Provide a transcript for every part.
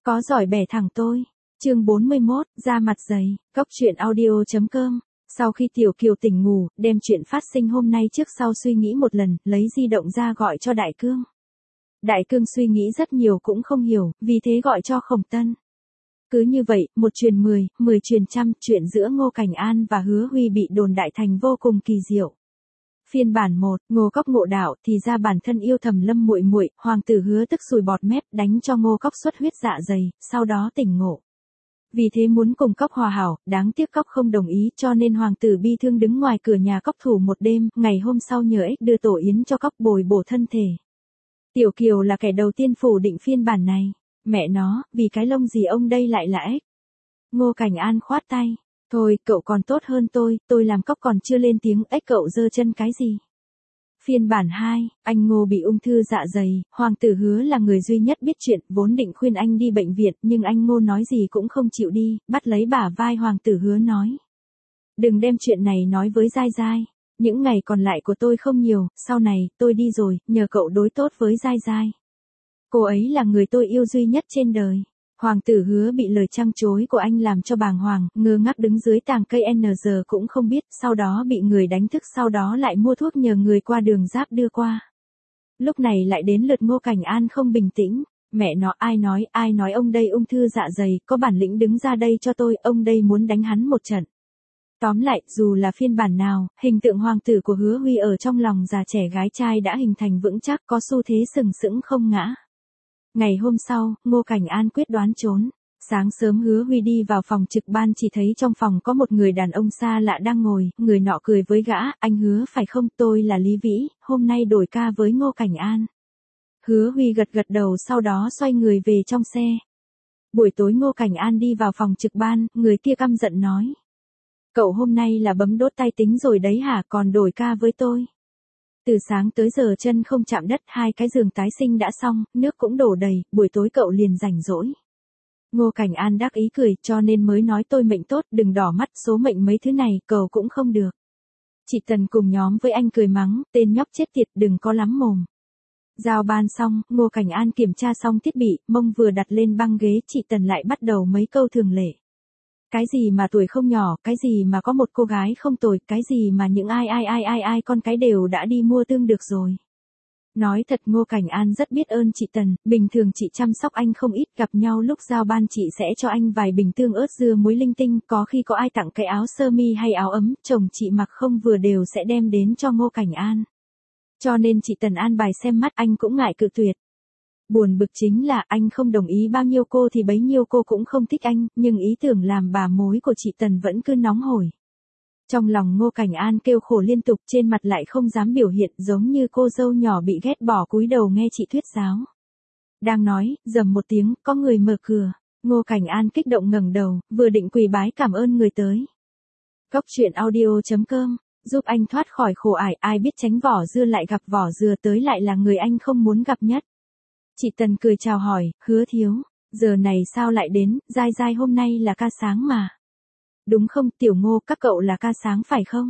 Có giỏi bẻ thẳng tôi. Chương 41, ra mặt dày, Cóc truyện audio.com. Sau khi Tiểu Kiều tỉnh ngủ, đem chuyện phát sinh hôm nay trước sau suy nghĩ một lần, lấy di động ra gọi cho Đại Cương. Đại Cương suy nghĩ rất nhiều cũng không hiểu, vì thế gọi cho Khổng Tân. Cứ như vậy, một truyền 10, 10 truyền trăm, chuyện giữa Ngô Cảnh An và Hứa Huy bị đồn đại thành vô cùng kỳ diệu. Phiên bản 1, Ngô Cóc ngộ đạo, thì ra bản thân yêu thầm Lâm muội muội, hoàng tử Hứa tức sùi bọt mép đánh cho Ngô Cóc xuất huyết dạ dày, sau đó tỉnh ngộ. Vì thế muốn cùng Cóc hòa hảo, đáng tiếc Cóc không đồng ý, cho nên hoàng tử bi thương đứng ngoài cửa nhà Cóc thủ một đêm, ngày hôm sau nhờ ếch đưa tổ yến cho Cóc bồi bổ thân thể. Tiểu Kiều là kẻ đầu tiên phủ định phiên bản này. Mẹ nó, vì cái lông gì ông đây lại là ếch? Ngô Cảnh An khoát tay. Thôi, cậu còn tốt hơn tôi làm Cóc còn chưa lên tiếng, ếch cậu giơ chân cái gì? Phiên bản 2, anh Ngô bị ung thư dạ dày, hoàng tử Hứa là người duy nhất biết chuyện, vốn định khuyên anh đi bệnh viện, nhưng anh Ngô nói gì cũng không chịu đi, bắt lấy bả vai hoàng tử Hứa nói. Đừng đem chuyện này nói với Giai Giai, những ngày còn lại của tôi không nhiều, sau này, tôi đi rồi, nhờ cậu đối tốt với Giai Giai. Cô ấy là người tôi yêu duy nhất trên đời. Hoàng tử Hứa bị lời trăng chối của anh làm cho bàng hoàng, ngơ ngác đứng dưới tàng cây NG cũng không biết, sau đó bị người đánh thức, sau đó lại mua thuốc nhờ người qua đường giáp đưa qua. Lúc này lại đến lượt Ngô Cảnh An không bình tĩnh, mẹ nó ai nói ông đây ung thư dạ dày, có bản lĩnh đứng ra đây cho tôi, ông đây muốn đánh hắn một trận. Tóm lại, dù là phiên bản nào, hình tượng hoàng tử của Hứa Huy ở trong lòng già trẻ gái trai đã hình thành vững chắc, có xu thế sừng sững không ngã. Ngày hôm sau, Ngô Cảnh An quyết đoán trốn. Sáng sớm Hứa Huy đi vào phòng trực ban chỉ thấy trong phòng có một người đàn ông xa lạ đang ngồi, người nọ cười với gã, anh Hứa phải không, tôi là Lý Vĩ, hôm nay đổi ca với Ngô Cảnh An. Hứa Huy gật đầu sau đó xoay người về trong xe. Buổi tối Ngô Cảnh An đi vào phòng trực ban, người kia căm giận nói. Cậu hôm nay là bấm đốt tay tính rồi đấy hả, còn đổi ca với tôi. Từ sáng tới giờ chân không chạm đất, 2 cái giường tái sinh đã xong, nước cũng đổ đầy, buổi tối cậu liền rảnh rỗi. Ngô Cảnh An đắc ý cười, cho nên mới nói tôi mệnh tốt, đừng đỏ mắt, số mệnh mấy thứ này, cầu cũng không được. Chị Tần cùng nhóm với anh cười mắng, tên nhóc chết tiệt, đừng có lắm mồm. Giao ban xong, Ngô Cảnh An kiểm tra xong thiết bị, mông vừa đặt lên băng ghế, chị Tần lại bắt đầu mấy câu thường lệ. Cái gì mà tuổi không nhỏ, cái gì mà có một cô gái không tồi, cái gì mà những ai con cái đều đã đi mua tương được rồi. Nói thật Ngô Cảnh An rất biết ơn chị Tần, bình thường chị chăm sóc anh không ít, gặp nhau lúc giao ban chị sẽ cho anh vài bình tương ớt dưa muối linh tinh, có khi có ai tặng cái áo sơ mi hay áo ấm, chồng chị mặc không vừa đều sẽ đem đến cho Ngô Cảnh An. Cho nên chị Tần an bài xem mắt, anh cũng ngại cự tuyệt. Buồn bực chính là anh không đồng ý bao nhiêu cô thì bấy nhiêu cô cũng không thích anh, nhưng ý tưởng làm bà mối của chị Tần vẫn cứ nóng hổi. Trong lòng Ngô Cảnh An kêu khổ liên tục, trên mặt lại không dám biểu hiện, giống như cô dâu nhỏ bị ghét bỏ cúi đầu nghe chị thuyết giáo. Đang nói, rầm một tiếng, có người mở cửa. Ngô Cảnh An kích động ngẩng đầu, vừa định quỳ bái cảm ơn người tới. Cóc truyện audio.com, giúp anh thoát khỏi khổ ải, ai biết tránh vỏ dưa lại gặp vỏ dừa, tới lại là người anh không muốn gặp nhất. Chị Tần cười chào hỏi, Hứa thiếu, giờ này sao lại đến, Giai Giai hôm nay là ca sáng mà. Đúng không, Tiểu Ngô, các cậu là ca sáng phải không?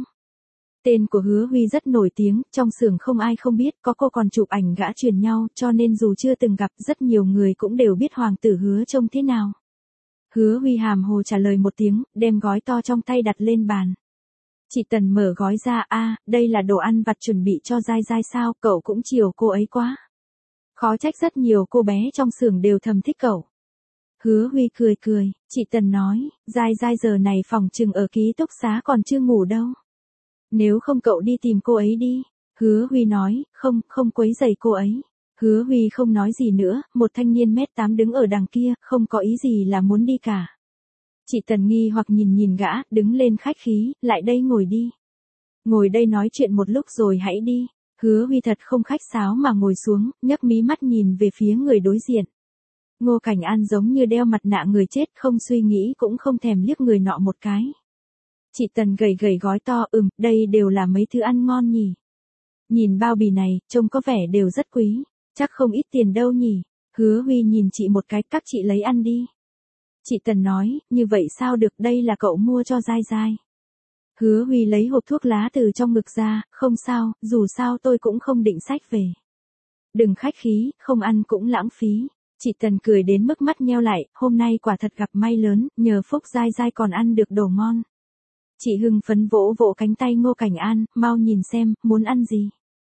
Tên của Hứa Huy rất nổi tiếng, trong xưởng không ai không biết, có cô còn chụp ảnh gã truyền nhau, cho nên dù chưa từng gặp, rất nhiều người cũng đều biết hoàng tử Hứa trông thế nào. Hứa Huy hàm hồ trả lời một tiếng, đem gói to trong tay đặt lên bàn. Chị Tần mở gói ra, đây là đồ ăn vặt chuẩn bị cho Giai Giai sao, cậu cũng chiều cô ấy quá. Khó trách rất nhiều cô bé trong xưởng đều thầm thích cậu. Hứa Huy cười, chị Tần nói, Giai Giai giờ này phòng chừng ở ký túc xá còn chưa ngủ đâu. Nếu không cậu đi tìm cô ấy đi. Hứa Huy nói, không quấy rầy cô ấy. Hứa Huy không nói gì nữa, một thanh niên mét 8 đứng ở đằng kia, không có ý gì là muốn đi cả. Chị Tần nghi hoặc nhìn gã, đứng lên khách khí, lại đây ngồi đi. Ngồi đây nói chuyện một lúc rồi hãy đi. Hứa Huy thật không khách sáo mà ngồi xuống, nhấc mí mắt nhìn về phía người đối diện. Ngô Cảnh An giống như đeo mặt nạ người chết, không suy nghĩ cũng không thèm liếc người nọ một cái. Chị Tần gầy gói to, đây đều là mấy thứ ăn ngon nhỉ. Nhìn bao bì này, trông có vẻ đều rất quý, chắc không ít tiền đâu nhỉ. Hứa Huy nhìn chị một cái, các chị lấy ăn đi. Chị Tần nói, như vậy sao được, đây là cậu mua cho Giai Giai. Hứa Huy lấy hộp thuốc lá từ trong ngực ra, không sao, dù sao tôi cũng không định xách về. Đừng khách khí, không ăn cũng lãng phí. Chị Tần cười đến mức mắt nheo lại, hôm nay quả thật gặp may lớn, nhờ phúc dai dai còn ăn được đồ ngon. Chị hưng phấn vỗ vỗ cánh tay Ngô Cảnh An, mau nhìn xem, muốn ăn gì?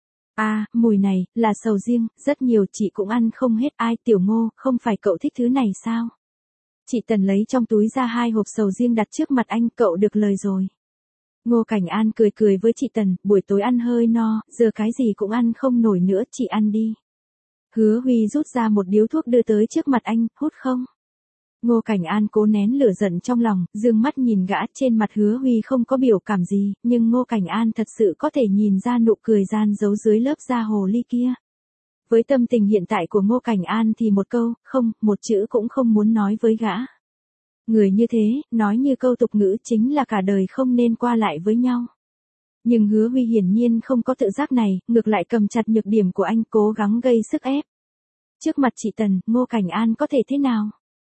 À, mùi này, là sầu riêng, rất nhiều chị cũng ăn không hết. Ai Tiểu Ngô, không phải cậu thích thứ này sao? Chị Tần lấy trong túi ra 2 hộp sầu riêng đặt trước mặt anh, cậu được lời rồi. Ngô Cảnh An cười cười với chị Tần, buổi tối ăn hơi no, giờ cái gì cũng ăn không nổi nữa, chị ăn đi. Hứa Huy rút ra một điếu thuốc đưa tới trước mặt anh, hút không? Ngô Cảnh An cố nén lửa giận trong lòng, dương mắt nhìn gã, trên mặt Hứa Huy không có biểu cảm gì, nhưng Ngô Cảnh An thật sự có thể nhìn ra nụ cười gian giấu dưới lớp da hồ ly kia. Với tâm tình hiện tại của Ngô Cảnh An thì một câu, không, một chữ cũng không muốn nói với gã. Người như thế, nói như câu tục ngữ chính là cả đời không nên qua lại với nhau. Nhưng Hứa Huy hiển nhiên không có tự giác này, ngược lại cầm chặt nhược điểm của anh, cố gắng gây sức ép. Trước mặt chị Tần, Ngô Cảnh An có thể thế nào?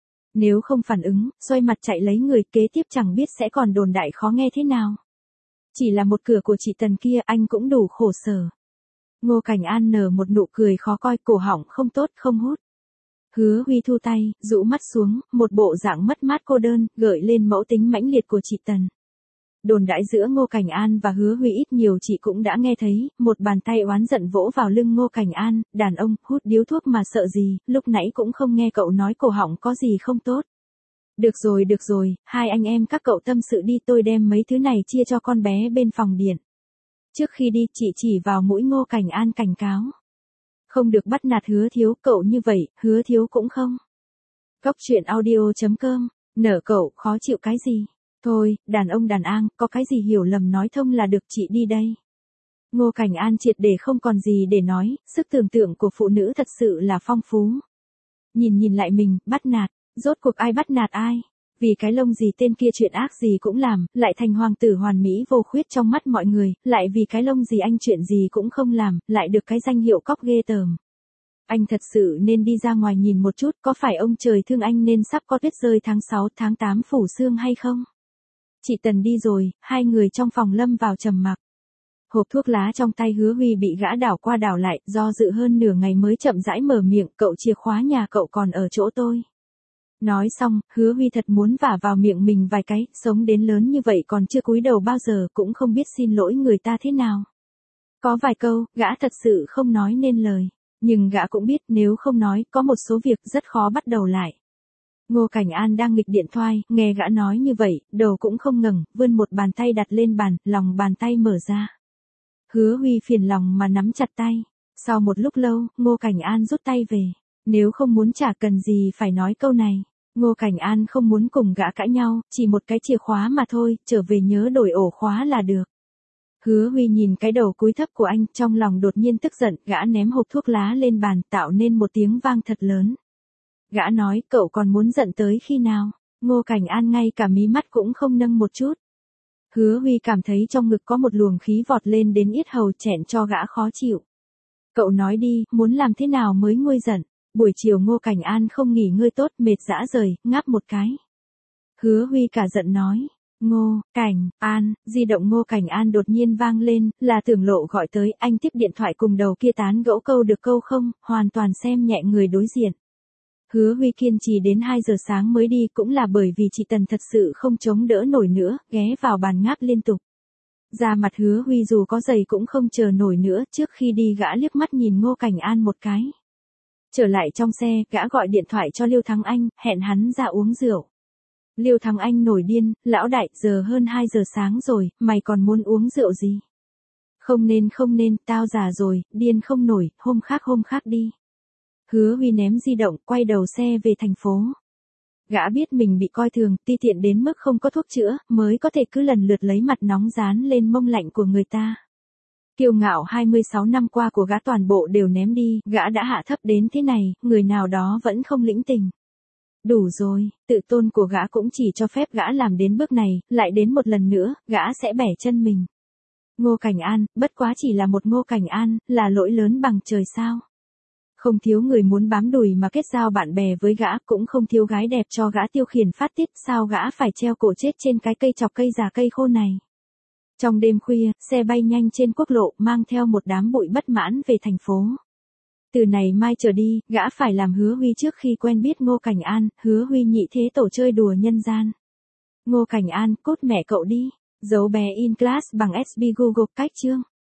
Nếu không phản ứng, xoay mặt chạy lấy người, kế tiếp chẳng biết sẽ còn đồn đại khó nghe thế nào. Chỉ là một cửa của chị Tần kia anh cũng đủ khổ sở. Ngô Cảnh An nở một nụ cười khó coi, cổ họng không tốt, không hút. Hứa Huy thu tay, rũ mắt xuống, một bộ dạng mất mát cô đơn, gợi lên mẫu tính mãnh liệt của chị Tần. Đồn đãi giữa Ngô Cảnh An và Hứa Huy ít nhiều chị cũng đã nghe thấy, một bàn tay oán giận vỗ vào lưng Ngô Cảnh An, đàn ông, hút điếu thuốc mà sợ gì, lúc nãy cũng không nghe cậu nói cổ họng có gì không tốt. Được rồi, hai anh em các cậu tâm sự đi, tôi đem mấy thứ này chia cho con bé bên phòng điện. Trước khi đi, chị chỉ vào mũi Ngô Cảnh An cảnh cáo. Không được bắt nạt Hứa Thiếu, cậu như vậy, Hứa Thiếu cũng không. Cóc truyện audio.com, nở cậu, khó chịu cái gì? Thôi, đàn ông đàn an, có cái gì hiểu lầm nói thông là được, chị đi đây. Ngô Cảnh An triệt để không còn gì để nói, sức tưởng tượng của phụ nữ thật sự là phong phú. Nhìn lại mình, bắt nạt, rốt cuộc ai bắt nạt ai? Vì cái lông gì tên kia chuyện ác gì cũng làm, lại thành hoàng tử hoàn mỹ vô khuyết trong mắt mọi người, lại vì cái lông gì anh chuyện gì cũng không làm, lại được cái danh hiệu cóc ghê tởm. Anh thật sự nên đi ra ngoài nhìn một chút, có phải ông trời thương anh nên sắp có tuyết rơi tháng 6, tháng 8 phủ sương hay không? Chị Tần đi rồi, hai người trong phòng lâm vào trầm mặc. Hộp thuốc lá trong tay Hứa Huy bị gã đảo qua đảo lại, do dự hơn nửa ngày mới chậm rãi mở miệng, cậu chìa khóa nhà cậu còn ở chỗ tôi. Nói xong, Hứa Huy thật muốn vả vào miệng mình vài cái, sống đến lớn như vậy còn chưa cúi đầu bao giờ, cũng không biết xin lỗi người ta thế nào. Có vài câu, gã thật sự không nói nên lời. Nhưng gã cũng biết nếu không nói, có một số việc rất khó bắt đầu lại. Ngô Cảnh An đang nghịch điện thoại, nghe gã nói như vậy, đầu cũng không ngẩng, vươn một bàn tay đặt lên bàn, lòng bàn tay mở ra. Hứa Huy phiền lòng mà nắm chặt tay. Sau một lúc lâu, Ngô Cảnh An rút tay về. Nếu không muốn chả cần gì phải nói câu này. Ngô Cảnh An không muốn cùng gã cãi nhau, chỉ một cái chìa khóa mà thôi, trở về nhớ đổi ổ khóa là được. Hứa Huy nhìn cái đầu cúi thấp của anh, trong lòng đột nhiên tức giận, gã ném hộp thuốc lá lên bàn, tạo nên một tiếng vang thật lớn. Gã nói, cậu còn muốn giận tới khi nào? Ngô Cảnh An ngay cả mí mắt cũng không nâng một chút. Hứa Huy cảm thấy trong ngực có một luồng khí vọt lên đến yết hầu, chẹn cho gã khó chịu. Cậu nói đi, muốn làm thế nào mới nguôi giận? Buổi chiều Ngô Cảnh An không nghỉ ngơi tốt, mệt rã rời, ngáp một cái. Hứa Huy cả giận nói. Ngô Cảnh An, di động Ngô Cảnh An đột nhiên vang lên, là Tưởng Lộ gọi tới, anh tiếp điện thoại cùng đầu kia tán gẫu câu được câu không, hoàn toàn xem nhẹ người đối diện. Hứa Huy kiên trì đến 2 giờ sáng mới đi, cũng là bởi vì chị Tần thật sự không chống đỡ nổi nữa, ghé vào bàn ngáp liên tục. Da mặt Hứa Huy dù có dày cũng không chờ nổi nữa, trước khi đi gã liếc mắt nhìn Ngô Cảnh An một cái. Trở lại trong xe, gã gọi điện thoại cho Liêu Thắng Anh, hẹn hắn ra uống rượu. Liêu Thắng Anh nổi điên, lão đại, giờ hơn 2 giờ sáng rồi, mày còn muốn uống rượu gì? Không nên, tao già rồi, điên không nổi, hôm khác đi. Hứa Huy ném di động, quay đầu xe về thành phố. Gã biết mình bị coi thường, ti tiện đến mức không có thuốc chữa, mới có thể cứ lần lượt lấy mặt nóng dán lên mông lạnh của người ta. Kiêu ngạo 26 năm qua của gã toàn bộ đều ném đi, gã đã hạ thấp đến thế này, người nào đó vẫn không lĩnh tình. Đủ rồi, tự tôn của gã cũng chỉ cho phép gã làm đến bước này, lại đến một lần nữa, gã sẽ bẻ chân mình. Ngô Cảnh An, bất quá chỉ là một Ngô Cảnh An, là lỗi lớn bằng trời sao. Không thiếu người muốn bám đùi mà kết giao bạn bè với gã, cũng không thiếu gái đẹp cho gã tiêu khiển phát tiết, sao gã phải treo cổ chết trên cái cây chọc cây già cây khô này. Trong đêm khuya, xe bay nhanh trên quốc lộ, mang theo một đám bụi bất mãn về thành phố. Từ này mai trở đi, gã phải làm Hứa Huy trước khi quen biết Ngô Cảnh An, Hứa Huy nhị thế tổ chơi đùa nhân gian. Ngô Cảnh An, cốt mẹ cậu đi. Dấu bé in class bằng SB Google cách chương.